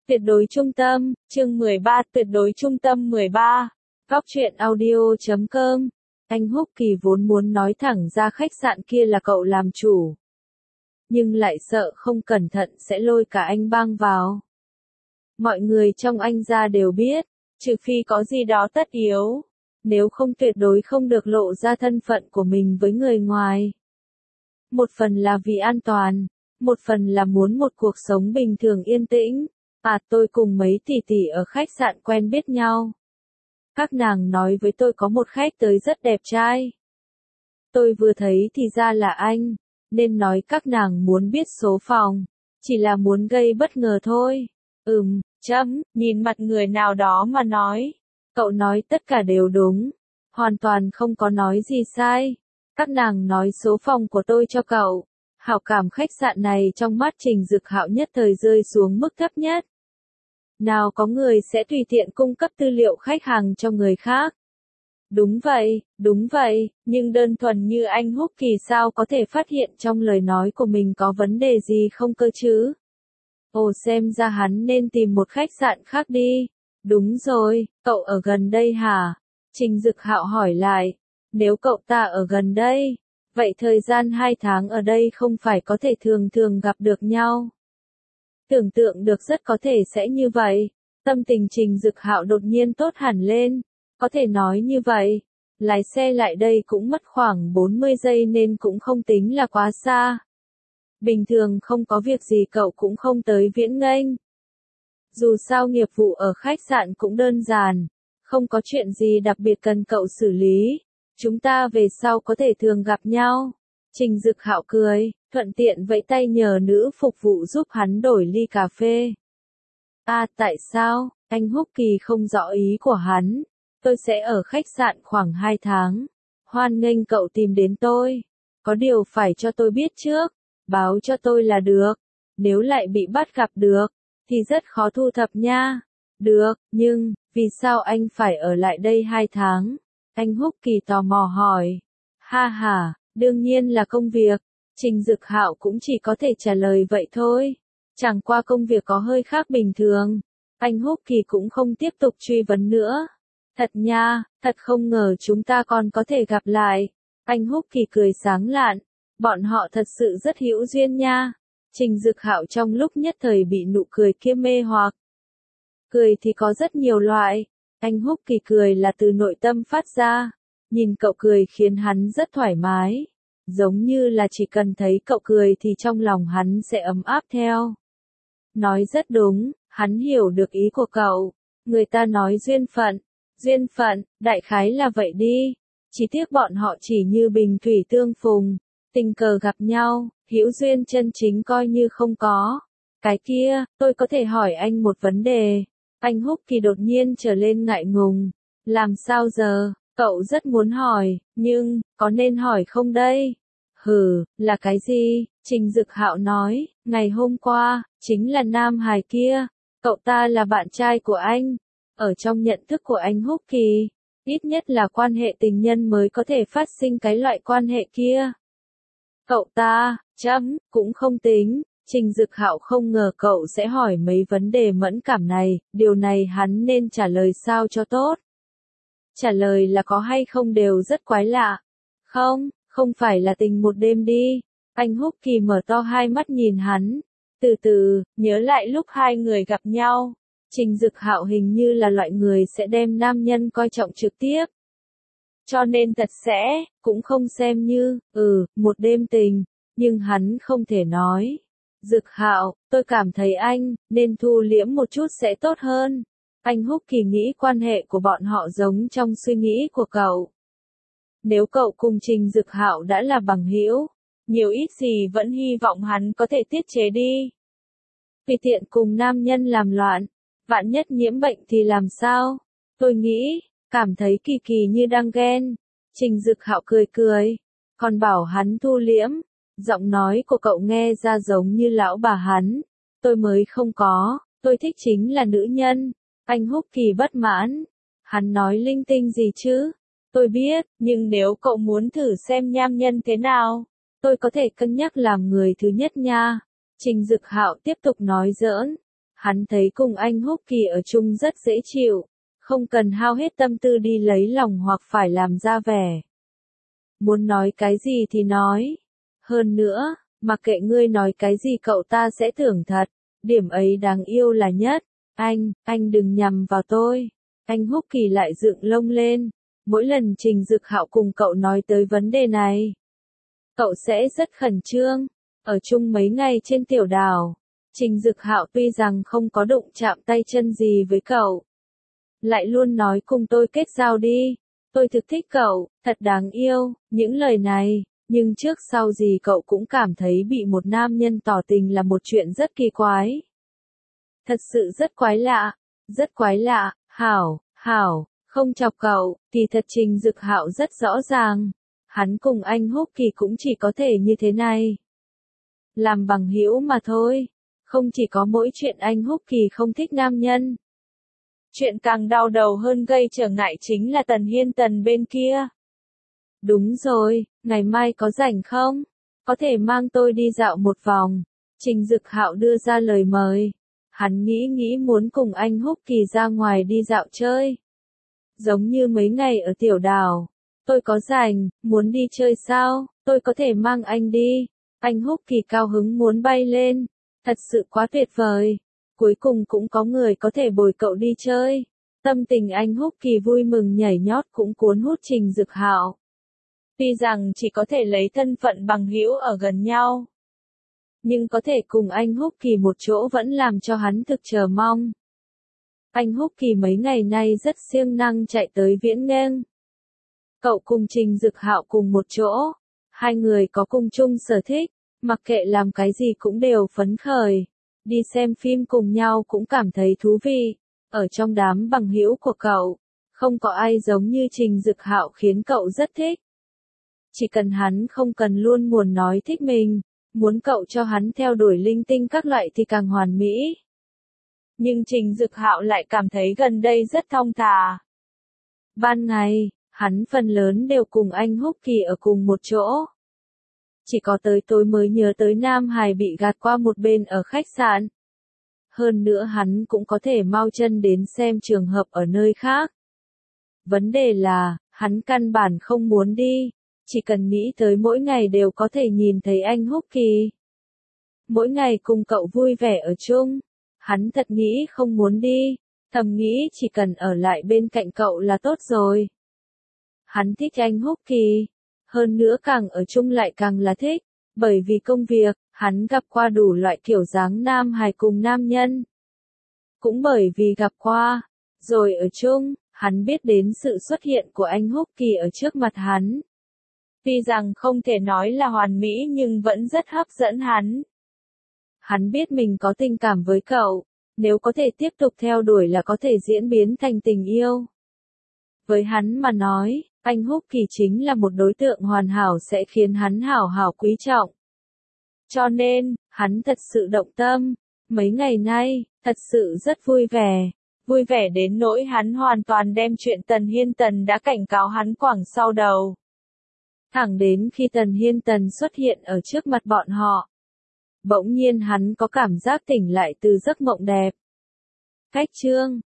Tuyệt đối trung tâm, chương 13, tuyệt đối trung tâm 13. Góc truyện audio.com. Anh Húc Kỳ vốn muốn nói thẳng ra khách sạn kia là cậu làm chủ. Nhưng lại sợ không cẩn thận sẽ lôi cả anh Bang vào. Mọi người trong anh gia đều biết, trừ phi có gì đó tất yếu. Nếu không tuyệt đối không được lộ ra thân phận của mình với người ngoài. Một phần là vì an toàn, một phần là muốn một cuộc sống bình thường yên tĩnh. Tôi cùng mấy tỷ tỷ ở khách sạn quen biết nhau. Các nàng nói với tôi có một khách tới rất đẹp trai. Tôi vừa thấy thì ra là anh, nên nói các nàng muốn biết số phòng, chỉ là muốn gây bất ngờ thôi. Nhìn mặt người nào đó mà nói. Cậu nói tất cả đều đúng, hoàn toàn không có nói gì sai. Các nàng nói số phòng của tôi cho cậu. Hảo cảm khách sạn này trong mắt Trình Dực Hạo nhất thời rơi xuống mức thấp nhất. Nào có người sẽ tùy tiện cung cấp tư liệu khách hàng cho người khác. Đúng vậy, nhưng đơn thuần như anh Húc Kỳ sao có thể phát hiện trong lời nói của mình có vấn đề gì không cơ chứ? Xem ra hắn nên tìm một khách sạn khác đi. Đúng rồi, cậu ở gần đây hả? Trình Dực Hạo hỏi lại. Nếu cậu ta ở gần đây, vậy thời gian 2 tháng ở đây không phải có thể thường thường gặp được nhau. Tưởng tượng được rất có thể sẽ như vậy. Tâm tình Trình Dực Hạo đột nhiên tốt hẳn lên. Có thể nói như vậy. Lái xe lại đây cũng mất khoảng 40 giây nên cũng không tính là quá xa. Bình thường không có việc gì cậu cũng không tới Viễn Nghênh. Dù sao nghiệp vụ ở khách sạn cũng đơn giản. Không có chuyện gì đặc biệt cần cậu xử lý. Chúng ta về sau có thể thường gặp nhau. Trình Dực Hạo cười, thuận tiện vẫy tay nhờ nữ phục vụ giúp hắn đổi ly cà phê. Tại sao? Anh Húc Kỳ không rõ ý của hắn. Tôi sẽ ở khách sạn khoảng 2 tháng. Hoan nghênh cậu tìm đến tôi. Có điều phải cho tôi biết trước. Báo cho tôi là được. Nếu lại bị bắt gặp được, thì rất khó thu thập nha. Được, nhưng, vì sao anh phải ở lại đây 2 tháng? Anh Húc Kỳ tò mò hỏi. Đương nhiên là công việc. Trình Dực Hạo cũng chỉ có thể trả lời vậy thôi. Chẳng qua công việc có hơi khác bình thường. Anh Húc Kỳ cũng không tiếp tục truy vấn nữa. Thật nha, thật không ngờ chúng ta còn có thể gặp lại. Anh Húc Kỳ cười sáng lạn. Bọn họ thật sự rất hữu duyên nha. Trình Dực Hạo trong lúc nhất thời bị nụ cười kia mê hoặc. Cười thì có rất nhiều loại. Anh Húc Kỳ cười là từ nội tâm phát ra. Nhìn cậu cười khiến hắn rất thoải mái. Giống như là chỉ cần thấy cậu cười thì trong lòng hắn sẽ ấm áp theo. Nói rất đúng, hắn hiểu được ý của cậu. Người ta nói duyên phận, đại khái là vậy đi. Chỉ tiếc bọn họ chỉ như bình thủy tương phùng, tình cờ gặp nhau, hữu duyên chân chính coi như không có. Cái kia, tôi có thể hỏi anh một vấn đề. Anh Húc Kỳ đột nhiên trở lên ngại ngùng. Làm sao giờ? Cậu rất muốn hỏi, nhưng, có nên hỏi không đây? Là cái gì? Trình Dực Hạo nói, ngày hôm qua, chính là Nam Hải kia. Cậu ta là bạn trai của anh. Ở trong nhận thức của anh Húc Kỳ, ít nhất là quan hệ tình nhân mới có thể phát sinh cái loại quan hệ kia. Cậu ta, cũng không tính. Trình Dực Hạo không ngờ cậu sẽ hỏi mấy vấn đề mẫn cảm này, điều này hắn nên trả lời sao cho tốt. Trả lời là có hay không đều rất quái lạ. Không phải là tình một đêm đi. Anh Húc Kỳ mở to hai mắt nhìn hắn. Từ từ, nhớ lại lúc hai người gặp nhau. Trình Dực Hạo hình như là loại người sẽ đem nam nhân coi trọng trực tiếp. Cho nên thật sẽ, cũng không xem như, một đêm tình. Nhưng hắn không thể nói. Dực Hạo, tôi cảm thấy anh, nên thu liễm một chút sẽ tốt hơn. Anh Húc Kỳ nghĩ quan hệ của bọn họ giống trong suy nghĩ của cậu. Nếu cậu cùng Trình Dực Hạo đã là bằng hữu, nhiều ít gì vẫn hy vọng hắn có thể tiết chế đi. Vì tiện cùng nam nhân làm loạn, vạn nhất nhiễm bệnh thì làm sao? Tôi nghĩ, cảm thấy Kỳ Kỳ như đang ghen. Trình Dực Hạo cười, còn bảo hắn thu liễm. Giọng nói của cậu nghe ra giống như lão bà hắn. Tôi mới không có, tôi thích chính là nữ nhân. Anh Húc Kỳ bất mãn. Hắn nói linh tinh gì chứ? Tôi biết, nhưng nếu cậu muốn thử xem nham nhân thế nào, tôi có thể cân nhắc làm người thứ nhất nha. Trình Dực Hạo tiếp tục nói giỡn. Hắn thấy cùng anh Húc Kỳ ở chung rất dễ chịu, không cần hao hết tâm tư đi lấy lòng hoặc phải làm ra vẻ. Muốn nói cái gì thì nói. Hơn nữa, mặc kệ ngươi nói cái gì cậu ta sẽ thưởng thật, điểm ấy đáng yêu là nhất. Anh đừng nhầm vào tôi. Anh Húc Kỳ lại dựng lông lên. Mỗi lần Trình Dực Hạo cùng cậu nói tới vấn đề này, cậu sẽ rất khẩn trương. Ở chung mấy ngày trên tiểu đảo, Trình Dực Hạo tuy rằng không có đụng chạm tay chân gì với cậu, lại luôn nói cùng tôi kết giao đi. Tôi thực thích cậu, thật đáng yêu, những lời này, nhưng trước sau gì cậu cũng cảm thấy bị một nam nhân tỏ tình là một chuyện rất kỳ quái. Thật sự rất quái lạ, Hảo, không chọc cậu, kỳ thật Trình Dực Hạo rất rõ ràng. Hắn cùng anh Húc Kỳ cũng chỉ có thể như thế này. Làm bằng hữu mà thôi, không chỉ có mỗi chuyện anh Húc Kỳ không thích nam nhân. Chuyện càng đau đầu hơn gây trở ngại chính là Tần Hiên Tần bên kia. Đúng rồi, ngày mai có rảnh không? Có thể mang tôi đi dạo một vòng. Trình Dực Hạo đưa ra lời mời. Hắn nghĩ muốn cùng anh Húc Kỳ ra ngoài đi dạo chơi. Giống như mấy ngày ở tiểu đảo. Tôi có rảnh, muốn đi chơi sao? Tôi có thể mang anh đi. Anh Húc Kỳ cao hứng muốn bay lên. Thật sự quá tuyệt vời. Cuối cùng cũng có người có thể bồi cậu đi chơi. Tâm tình anh Húc Kỳ vui mừng nhảy nhót cũng cuốn hút Trình Dực Hạo. Tuy rằng chỉ có thể lấy thân phận bằng hữu ở gần nhau, nhưng có thể cùng anh Húc Kỳ một chỗ vẫn làm cho hắn thực chờ mong. Anh Húc Kỳ mấy ngày nay rất siêng năng chạy tới Viễn Nghênh. Cậu cùng Trình Dực Hạo cùng một chỗ, hai người có cùng chung sở thích, mặc kệ làm cái gì cũng đều phấn khởi. Đi xem phim cùng nhau cũng cảm thấy thú vị. Ở trong đám bằng hữu của cậu, không có ai giống như Trình Dực Hạo khiến cậu rất thích. Chỉ cần hắn không cần luôn muốn nói thích mình, muốn cậu cho hắn theo đuổi linh tinh các loại thì càng hoàn mỹ. Nhưng Trình Dực Hạo lại cảm thấy gần đây rất thong thả. Ban ngày, hắn phần lớn đều cùng anh Húc Kỳ ở cùng một chỗ. Chỉ có tới tối mới nhớ tới Nam Hải bị gạt qua một bên ở khách sạn. Hơn nữa hắn cũng có thể mau chân đến xem trường hợp ở nơi khác. Vấn đề là, hắn căn bản không muốn đi, chỉ cần nghĩ tới mỗi ngày đều có thể nhìn thấy anh Húc Kỳ. Mỗi ngày cùng cậu vui vẻ ở chung, hắn thật nghĩ không muốn đi, thầm nghĩ chỉ cần ở lại bên cạnh cậu là tốt rồi. Hắn thích anh Húc Kỳ, hơn nữa càng ở chung lại càng là thích, bởi vì công việc, hắn gặp qua đủ loại kiểu dáng nam hài cùng nam nhân. Cũng bởi vì gặp qua, rồi ở chung, hắn biết đến sự xuất hiện của anh Húc Kỳ ở trước mặt hắn. Tuy rằng không thể nói là hoàn mỹ nhưng vẫn rất hấp dẫn hắn. Hắn biết mình có tình cảm với cậu, nếu có thể tiếp tục theo đuổi là có thể diễn biến thành tình yêu. Với hắn mà nói, anh Húc Kỳ chính là một đối tượng hoàn hảo sẽ khiến hắn hảo hảo quý trọng. Cho nên, hắn thật sự động tâm, mấy ngày nay, thật sự rất vui vẻ đến nỗi hắn hoàn toàn đem chuyện Tần Hiên Tần đã cảnh cáo hắn quẳng sau đầu. Thẳng đến khi Tần Hiên Tần xuất hiện ở trước mặt bọn họ, bỗng nhiên hắn có cảm giác tỉnh lại từ giấc mộng đẹp. Cách chương